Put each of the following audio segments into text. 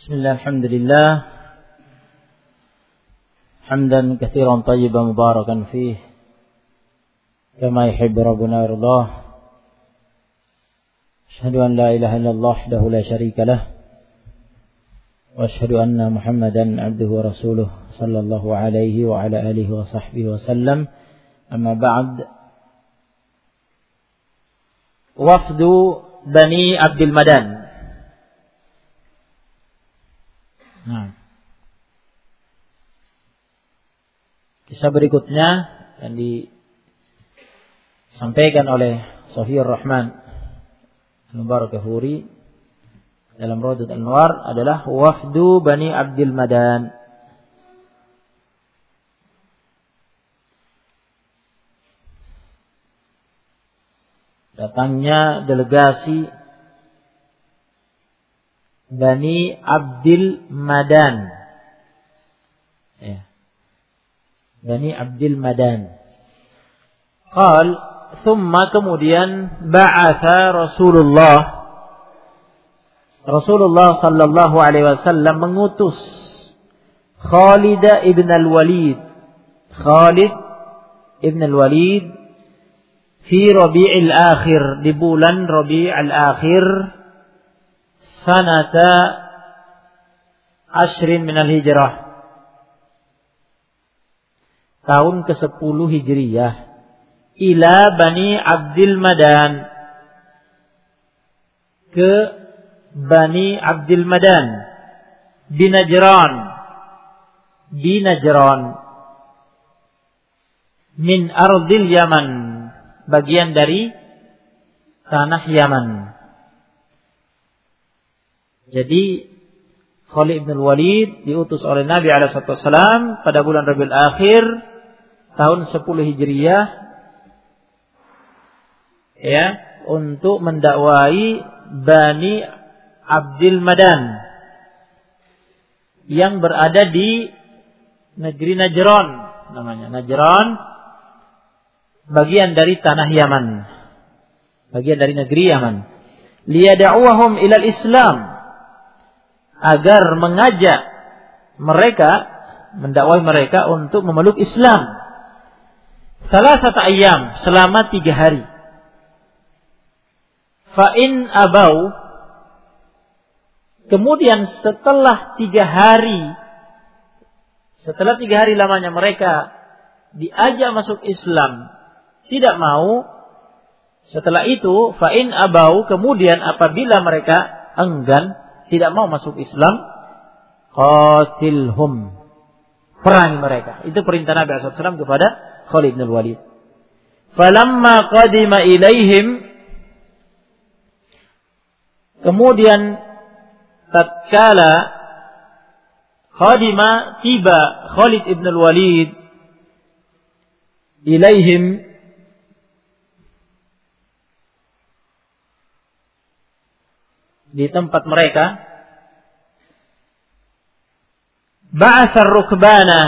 Bismillah, alhamdulillah. Hamdan katsiran tayyiban mubarakan fih. Kama yuhibbu rabbuna yardah. Asyhadu an la ilaha illallah wahdahu la syarika lah. Wa asyhadu anna Muhammadan abduhu wa rasuluh sallallahu alaihi wa ala alihi wa sahbihi wa sallam. Amma ba'd. Wafdu Bani Abdul Madan. Nah, kisah berikutnya yang disampaikan oleh Safiyur Rahman Al-Mubarakahuri dalam Rawdat Al-Anwar adalah Wafdu Bani Abdul Madan. Datangnya delegasi Bani Abdul Madan. Ya. Bani Abdul Madan. Qal, thumma kemudian ba'atha Rasulullah sallallahu alaihi wasallam mengutus Khalid ibn al-Walid fi Rabi'il Akhir, di bulan Rabi'il Akhir sanata ashrin minal hijrah, tahun ke-10 Hijriyah, ila Bani Abdul Madan, ke Bani Abdul Madan di Najran min ardil Yaman, bagian dari tanah Yaman. Jadi Khalid bin Walid diutus oleh Nabi SAW pada bulan Rabiul Akhir tahun 10 Hijriyah, ya, untuk mendakwai Bani Abdul Madan yang berada di negeri Najran, namanya Najran, bagian dari tanah Yaman, bagian dari negeri Yaman. Liyad'uhum ilal Islam, agar mengajak mereka, mendakwai mereka untuk memeluk Islam. Salasata ayyam, selama 3 hari. Fa in abau, kemudian setelah 3 hari lamanya mereka diajak masuk Islam, tidak mau. Setelah itu, fa in abau, kemudian apabila mereka enggan, tidak mau masuk Islam, qatilhum, perangi mereka. Itu perintah Nabi SAW kepada Khalid bin Walid. Falamma qadima ilaihim, kemudian tatkala qadima, tiba Khalid bin Walid ilaihim, di tempat mereka, ba'athar rukbana,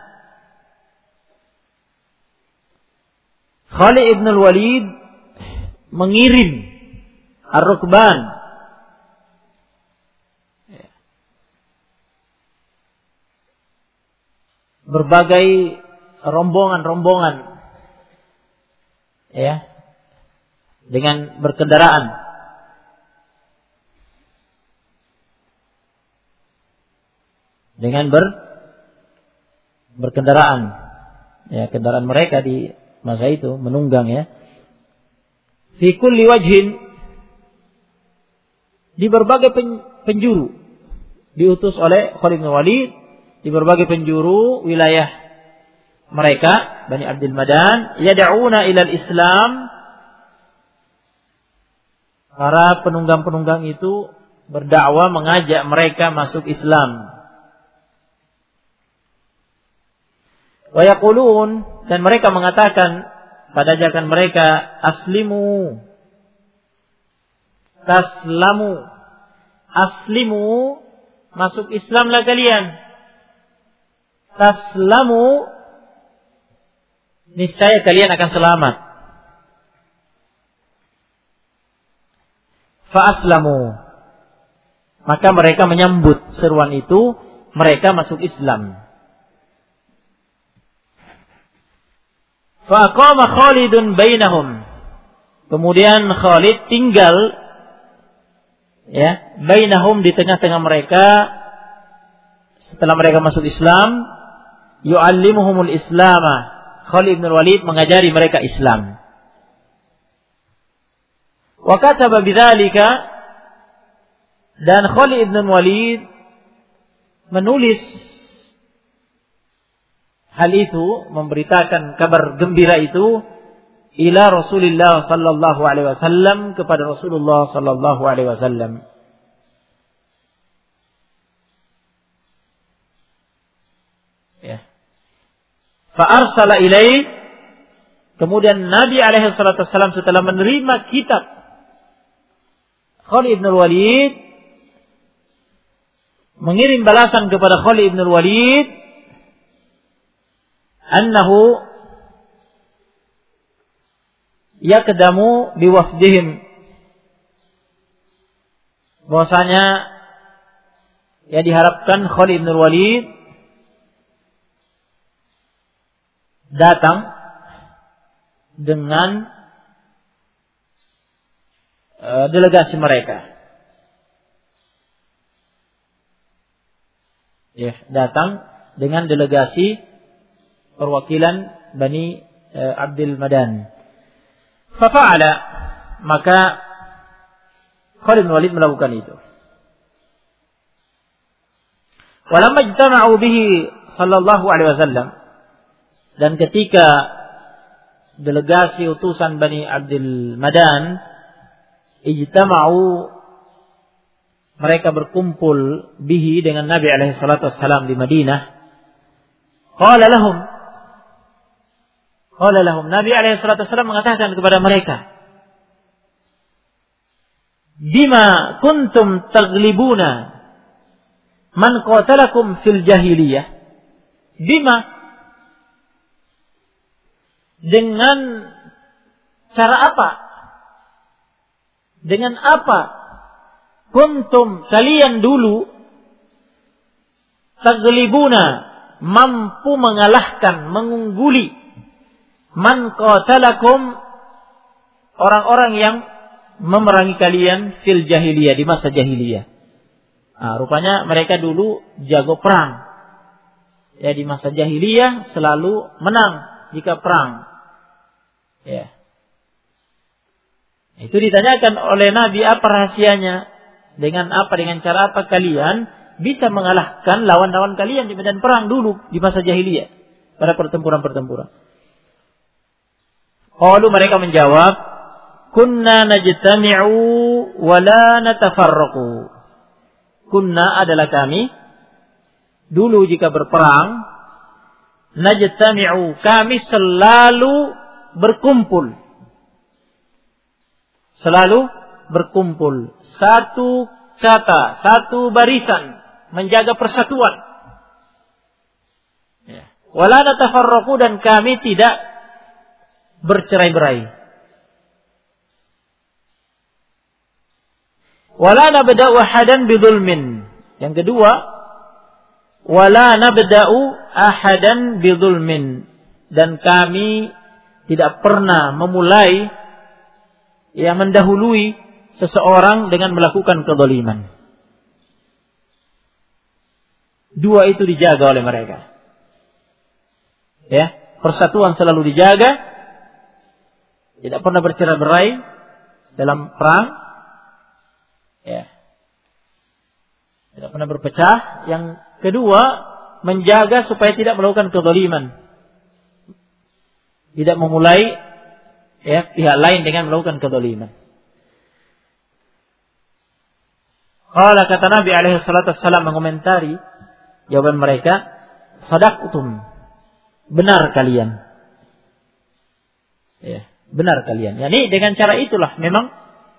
Khalid ibn al-Walid mengirim ar-rukban, berbagai rombongan-rombongan, ya, dengan berkendaraan. Dengan berkendaraan, ya, kendaraan mereka di masa itu menunggang, ya. Fi kulli wajhin, di berbagai penjuru, diutus oleh Khalid bin Walid di berbagai penjuru wilayah mereka, Bani Abdul Madan, yad'una ilal Islam. Para penunggang-penunggang itu berdakwah, mengajak mereka masuk Islam. Wa yaqulun, dan mereka mengatakan pada ajakan mereka, aslimu, taslamu, aslimu, masuk Islamlah kalian, taslamu, niscaya kalian akan selamat. Fa aslamu, Maka mereka menyambut seruan itu, mereka masuk Islam. Faqama Khalidun bainahum. Kemudian Khalid tinggal bainahum, di tengah-tengah mereka setelah mereka masuk Islam. Yu'allimuhumul Islama. Khalid bin Walid mengajari mereka Islam. Wa kataba bidzalika, dan Khalid bin Walid menulis hal itu, memberitakan kabar gembira itu ila Rasulullah sallallahu alaihi wasallam, kepada Rasulullah sallallahu alaihi wasallam. Ya. Fa arsala ilaih, kemudian Nabi alaihi salatu wasallam setelah menerima kitab Khalid bin Walid, mengirim balasan kepada Khalid bin Walid annahu yaqdamu biwafdihim, bahwasanya diharapkan Khalid bin Walid datang dengan delegasi mereka. Datang dengan delegasi perwakilan Bani Abdul Madan. Fafa'ala, maka Khalid bin Walid melakukan itu. Walamma ijtama'u bihi sallallahu alaihi wasallam, dan ketika delegasi utusan Bani Abdul Madan ijtama'u, mereka berkumpul bihi dengan Nabi alaihi salatu wassalam di Madinah. Qala lahum, Nabi alaihi salatu wassalam mengatakan kepada mereka, bima kuntum taglibuna man qatalakum fil jahiliyah. Bima, dengan cara apa? Dengan apa kuntum, kalian dulu, taglibuna, mampu mengalahkan, mengungguli, man qatalakum, orang-orang yang memerangi kalian fil jahiliyah, di masa jahiliyah. Rupanya mereka dulu jago perang. Di masa jahiliyah selalu menang jika perang. Itu ditanyakan oleh Nabi, apa rahasianya? Dengan cara apa kalian bisa mengalahkan lawan-lawan kalian di medan perang dulu di masa jahiliyah, pada pertempuran-pertempuran? Qalu, mereka menjawab, kunna najtami'u wa la natafarraqu. Kunna adalah kami, dulu jika berperang, najtami'u, kami selalu berkumpul. Selalu berkumpul, satu kata, satu barisan, menjaga persatuan. Wala natafarraqu, dan kami tidak bercerai-berai. Wala nabda'u ahadan bidzulmin. Yang kedua, wala nabda'u ahadan bidzulmin, dan kami tidak pernah memulai, mendahului seseorang dengan melakukan kezaliman. Dua itu dijaga oleh mereka. Persatuan selalu dijaga, tidak pernah bercerai-berai dalam perang. Tidak pernah berpecah. Yang kedua, menjaga supaya tidak melakukan kezaliman. Tidak memulai pihak lain dengan melakukan kezaliman. Qala, kata Nabi alaihi salatu wassalam mengomentari jawaban mereka, sadaqtum, benar kalian. Benar kalian. Dengan cara itulah memang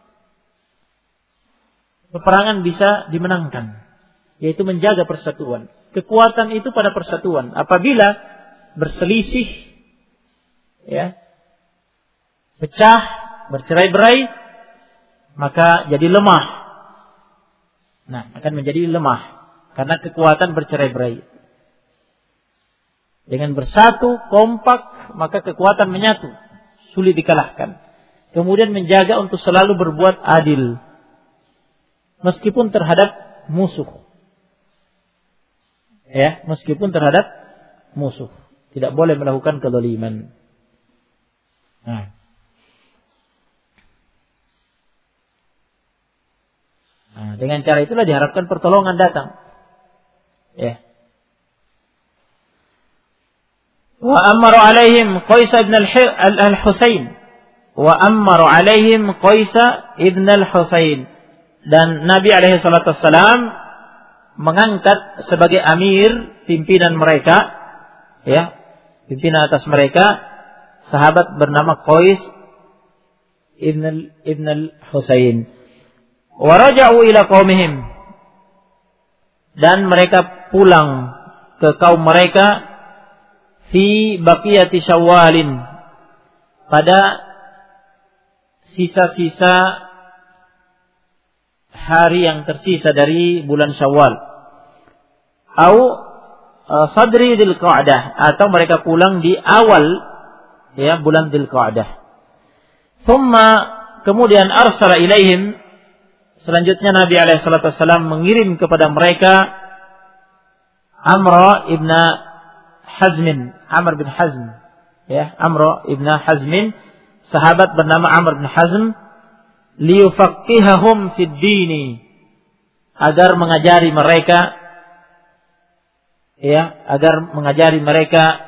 peperangan bisa dimenangkan, yaitu menjaga persatuan. Kekuatan itu pada persatuan. Apabila berselisih, pecah, bercerai-berai, maka jadi lemah. Nah, akan menjadi lemah karena kekuatan bercerai-berai. Dengan bersatu, kompak, maka kekuatan menyatu, sulit dikalahkan. Kemudian menjaga untuk selalu berbuat adil, meskipun terhadap musuh. Ya, meskipun terhadap musuh, tidak boleh melakukan kezaliman. Nah, dengan cara itulah diharapkan pertolongan datang. Ya. Wa amara alaihim Qais ibn al-Husain. Wa amara alaihim Qais ibn al-Husain. Dan Nabi alaihi salatu wassalam mengangkat sebagai amir, pimpinan mereka, ya, pimpinan atas mereka, sahabat bernama Qais ibn al-Husain. Wa raja'u ila qaumihim. Dan mereka pulang ke kaum mereka fi baqiyati Syawalin, pada sisa-sisa hari yang tersisa dari bulan Syawal. Au sadri Dzulqa'dah, atau mereka pulang di awal, ya, bulan Dzulqa'dah. Thumma, kemudian arsala ilaihim, selanjutnya Nabi alaihi salatu wasallam mengirim kepada mereka Amr ibn bin Hazm, ya, Amr ibn Hazm, sahabat bernama Amr bin Hazm, liyufaqqihahum fid dini, agar mengajari mereka, ya, agar mengajari mereka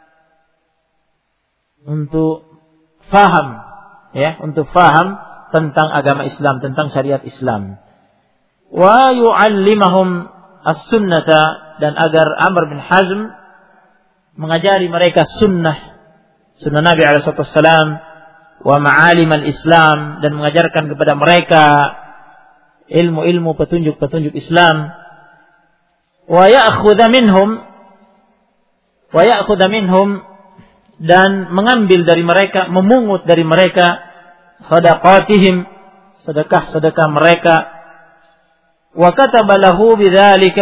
untuk faham, ya, untuk faham tentang agama Islam, tentang syariat Islam. Wa yu'allimahum as-sunnata, dan agar Amr bin Hazm mengajari mereka sunnah Nabi alaihi wasallam, wa ma'alim al-Islam, dan mengajarkan kepada mereka ilmu-ilmu petunjuk-petunjuk Islam. Wa ya'khudha minhum, dan mengambil dari mereka, memungut dari mereka sadaqatihim, sedekah-sedekah mereka. Wa kataba lahu bidzalika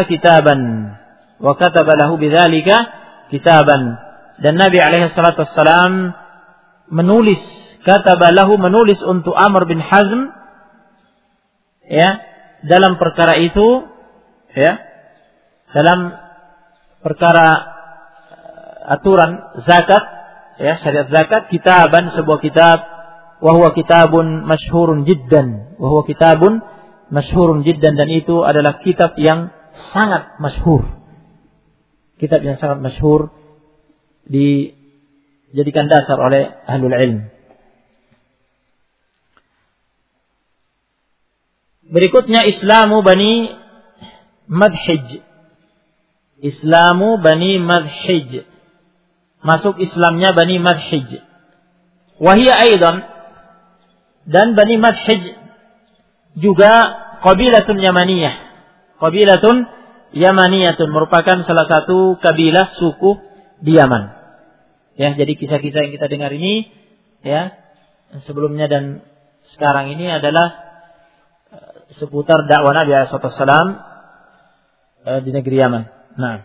kitaban, dan Nabi alaihi salatu wassalam menulis, menulis untuk Amr bin Hazm, ya, dalam perkara itu, ya, dalam perkara aturan zakat, ya, syariat zakat, kitaban, sebuah kitab, wa huwa kitabun masyhurun jiddan, dan itu adalah kitab yang sangat masyhur. Kitab yang sangat masyhur, dijadikan dasar oleh ahlul ilm. Berikutnya Islamu Bani Madhij. Masuk Islamnya Bani Madhij. Wahia aidan, dan Bani Madhij juga qabilatun Yamaniyatun, merupakan salah satu kabilah suku di Yaman. Ya, jadi kisah-kisah yang kita dengar ini, ya, sebelumnya dan sekarang ini adalah seputar dakwah Nabi sallallahu alaihi wasallam di negeri Yaman. Nah,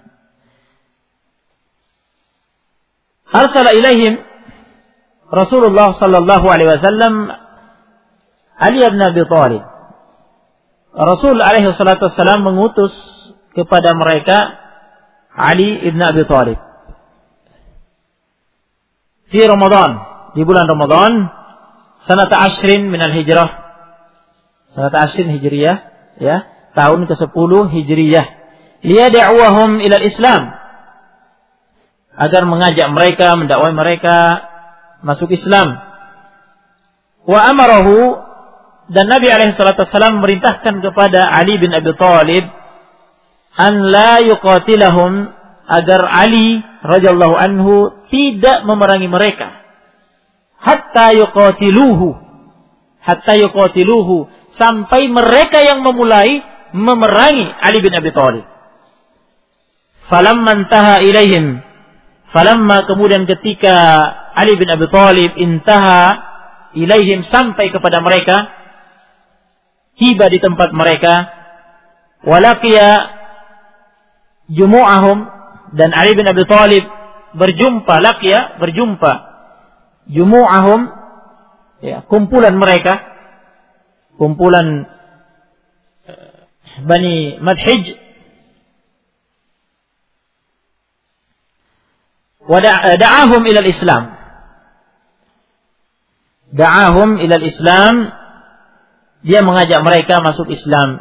arsala ilaihim Rasulullah sallallahu alaihi wasallam Ali bin Abi Thalib. Rasul alaihi salatu wasallam mengutus kepada mereka Ali ibn Abi Thalib di Ramadan, di bulan Ramadan, sanata ashrin minal hijrah, sanata ashrin hijriyah, ya, tahun ke-10 hijriyah, liyad'uhum ilal Islam, agar mengajak mereka, mendakwai mereka masuk Islam. Wa amarahu, dan Nabi alaihi salatu wasallam memerintahkan kepada Ali bin Abi Thalib an la yuqatilahum, agar Ali radhiyallahu anhu tidak memerangi mereka, hatta yuqatiluhu, sampai mereka yang memulai memerangi Ali bin Abi Thalib. Falamma intaha ilaihim, kemudian ketika Ali bin Abi Thalib intaha ilaihim, sampai kepada mereka, tiba di tempat mereka, walaqiya jumu'ahum, dan Ali bin Abi Thalib berjumpa jumu'ahum, ya, kumpulan mereka, kumpulan Bani Madhij, wa da'ahum ila al-Islam. Da'ahum ila al-Islam, dia mengajak mereka masuk Islam.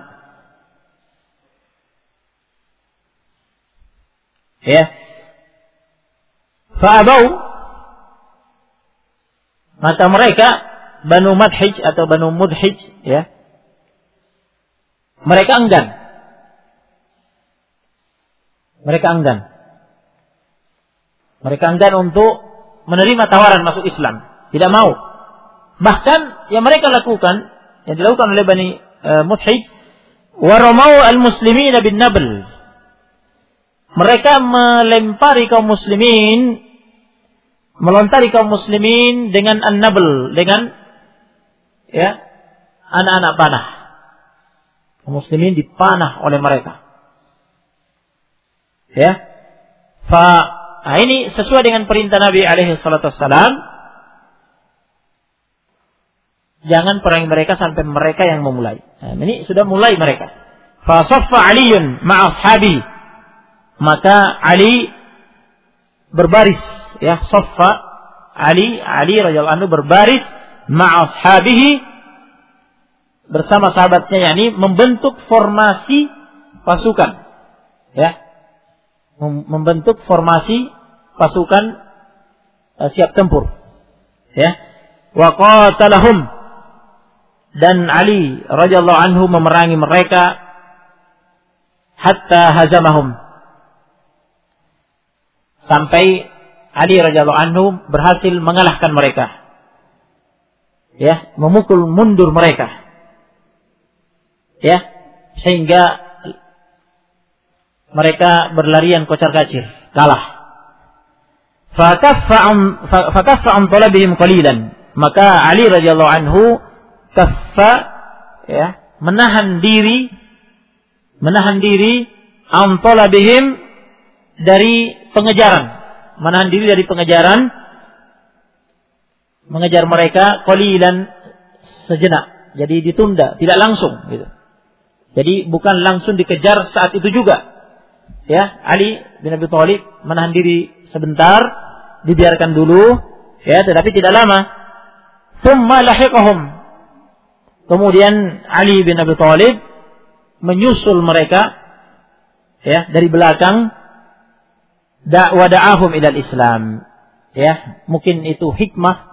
Ya. Fa'abau, maka mereka Banu Madhij atau Banu Mudhij, ya, mereka enggan. Mereka enggan untuk menerima tawaran masuk Islam, tidak mau. Bahkan yang mereka lakukan, yang dilakukan oleh Bani Mudhij, waramau al-muslimin bin nabl. Mereka melontari kaum muslimin dengan an-nabl, dengan, ya, anak-anak panah. Kaum muslimin dipanah oleh mereka. Ya. Nah, ini sesuai dengan perintah Nabi alaihi salatu wassalam. Jangan perangi mereka sampai mereka yang memulai. Nah, ini sudah mulai mereka. Fa saffa Aliun ma'a ashabi. Maka Ali berbaris, ya, saffa Ali radhiyallahu anhu berbaris ma'a ashabihi, bersama sahabatnya, yakni membentuk formasi pasukan. Ya. Membentuk formasi pasukan siap tempur. Ya. Wa qatalahum, dan Ali radhiyallahu anhu memerangi mereka hatta hazamahum, sampai Ali radhiyallahu anhu berhasil mengalahkan mereka. Ya, memukul mundur mereka. Ya, sehingga mereka berlarian kocar-kacir, kalah. Fakaffa an talabihim qalilan. Maka Ali radhiyallahu anhu kaffa, ya, menahan diri an talabihim, dari pengejaran. Menahan diri dari pengejaran, mengejar mereka qalilan, sejenak. Jadi ditunda, tidak langsung gitu. Jadi bukan langsung dikejar saat itu juga. Ya, Ali bin Abi Thalib menahan diri sebentar, dibiarkan dulu, ya, tetapi tidak lama. Tsumma lahiqahum. Kemudian Ali bin Abi Thalib menyusul mereka, ya, dari belakang, da'ahum ilal Islam. Ya, mungkin itu hikmah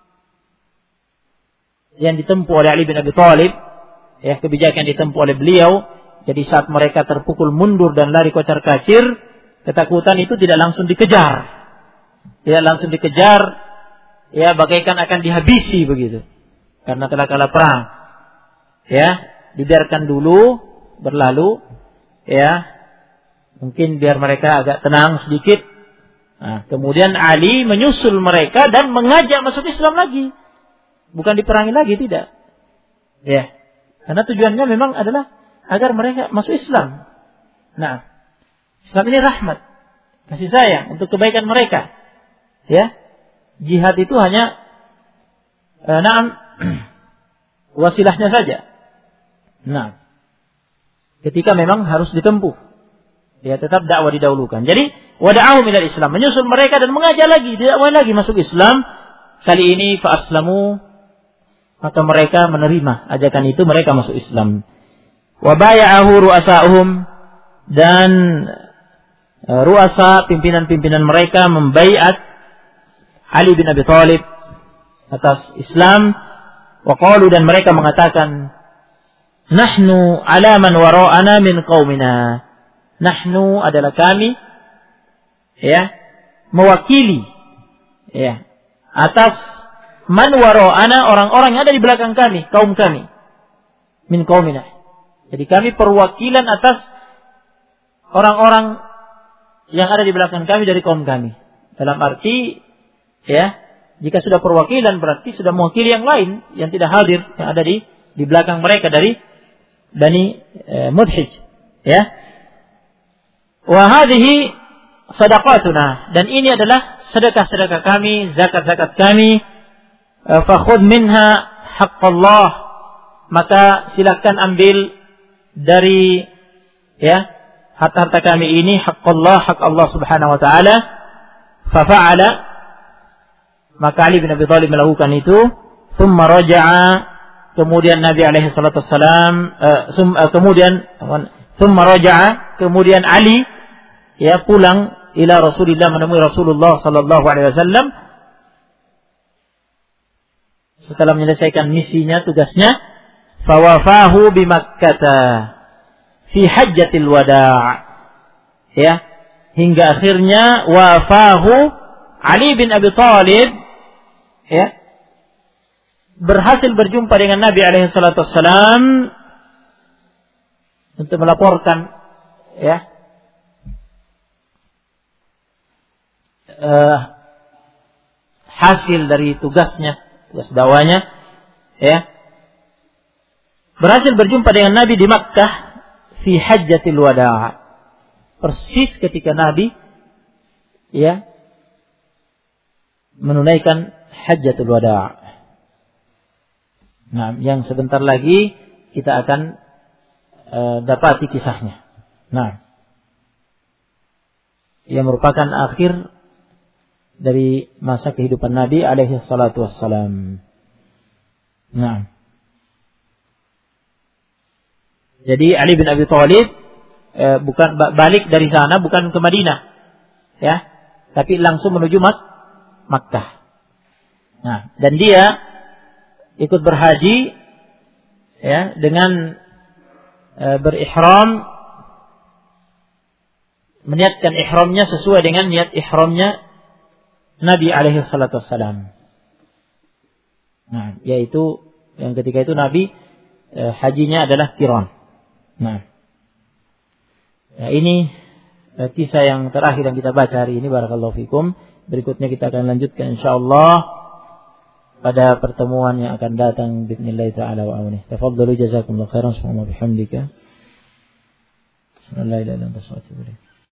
yang ditempuh oleh Ali bin Abi Thalib, ya, kebijakan yang ditempuh oleh beliau. Jadi saat mereka terpukul mundur dan lari kocar-kacir, ketakutan itu tidak langsung dikejar. Tidak langsung dikejar, ya, bagaikan akan dihabisi begitu. Karena telah kalah perang. Ya, dibiarkan dulu berlalu, ya. Mungkin biar mereka agak tenang sedikit. Nah, kemudian Ali menyusul mereka dan mengajak masuk Islam lagi. Bukan diperangi lagi, tidak. Ya. Karena tujuannya memang adalah agar mereka masuk Islam. Nah, Islam ini rahmat, kasih sayang untuk kebaikan mereka. Ya, jihad itu hanya wasilahnya saja. Nah, ketika memang harus ditempuh, ya, tetap dakwah didahulukan. Jadi wada'ahum ilal Islam, menyusul mereka dan mengajak lagi, dakwah lagi masuk Islam. Kali ini fa aslamu, maka mereka menerima ajakan itu, mereka masuk Islam. Wa baya'ahu ru'asa'uhum, dan ru'asa, pimpinan-pimpinan mereka membaiat Ali bin Abi Thalib atas Islam. Wa qalu, dan mereka mengatakan, nahnu ala man wara'ana min qaumina. Nahnu adalah kami, ya, mewakili, ya, atas man wara'ana, orang-orang yang ada di belakang kami, kaum kami, min qaumina. Jadi kami perwakilan atas orang-orang yang ada di belakang kami dari kaum kami. Dalam arti, ya, jika sudah perwakilan berarti sudah mewakili yang lain yang tidak hadir, yang ada di belakang mereka dari Bani Mudhij. Ya. Wa hadhihi sadaqatuna, dan ini adalah sedekah-sedekah kami, zakat-zakat kami. Fa khudh minha haqqallah, maka silakan ambil dari harta-harta kami ini haqqallah, hak Allah Subhanahu wa taala. Fa fa'ala, maka Ali bin Abi Thalib melakukan itu. Thumma raja'a, kemudian Nabi alaihi salatu wassalam kemudian Ali pulang ila Rasulillah, menemui Rasulullah sallallahu alaihi wasallam setelah menyelesaikan misinya, tugasnya. Fawafahu bi Makkah fi hajjatil wada', hingga akhirnya wafahu Ali bin Abi Thalib berhasil berjumpa dengan Nabi alaihi salatu wassalam untuk melaporkan hasil dari tugasnya, tugas dakwanya, berhasil berjumpa dengan Nabi di Makkah fi hajjatil wada', persis ketika Nabi menunaikan hajjatul wada'. Nah, yang sebentar lagi kita akan dapati kisahnya. Nah, yang merupakan akhir dari masa kehidupan Nabi alaihi salatu wassalam. Nah, jadi Ali bin Abi Thalib bukan balik dari sana, bukan ke Madinah, tapi langsung menuju Makkah. Nah, dan dia ikut berhaji dengan berihram, meniatkan ihramnya sesuai dengan niat ihramnya Nabi alaihi salatu wassalam. Nah, yaitu yang ketika itu Nabi hajinya adalah qiran. Nah, ini kisah yang terakhir yang kita baca hari ini. Barakallahu fikum. Berikutnya kita akan lanjutkan insyaallah pada pertemuan yang akan datang bismillah taala wa amin. Tafadhalu jazakumullahu khairan. Subhanallah bihamdika. La ilaha illa anta astaghfiruka wa atubu ilaik.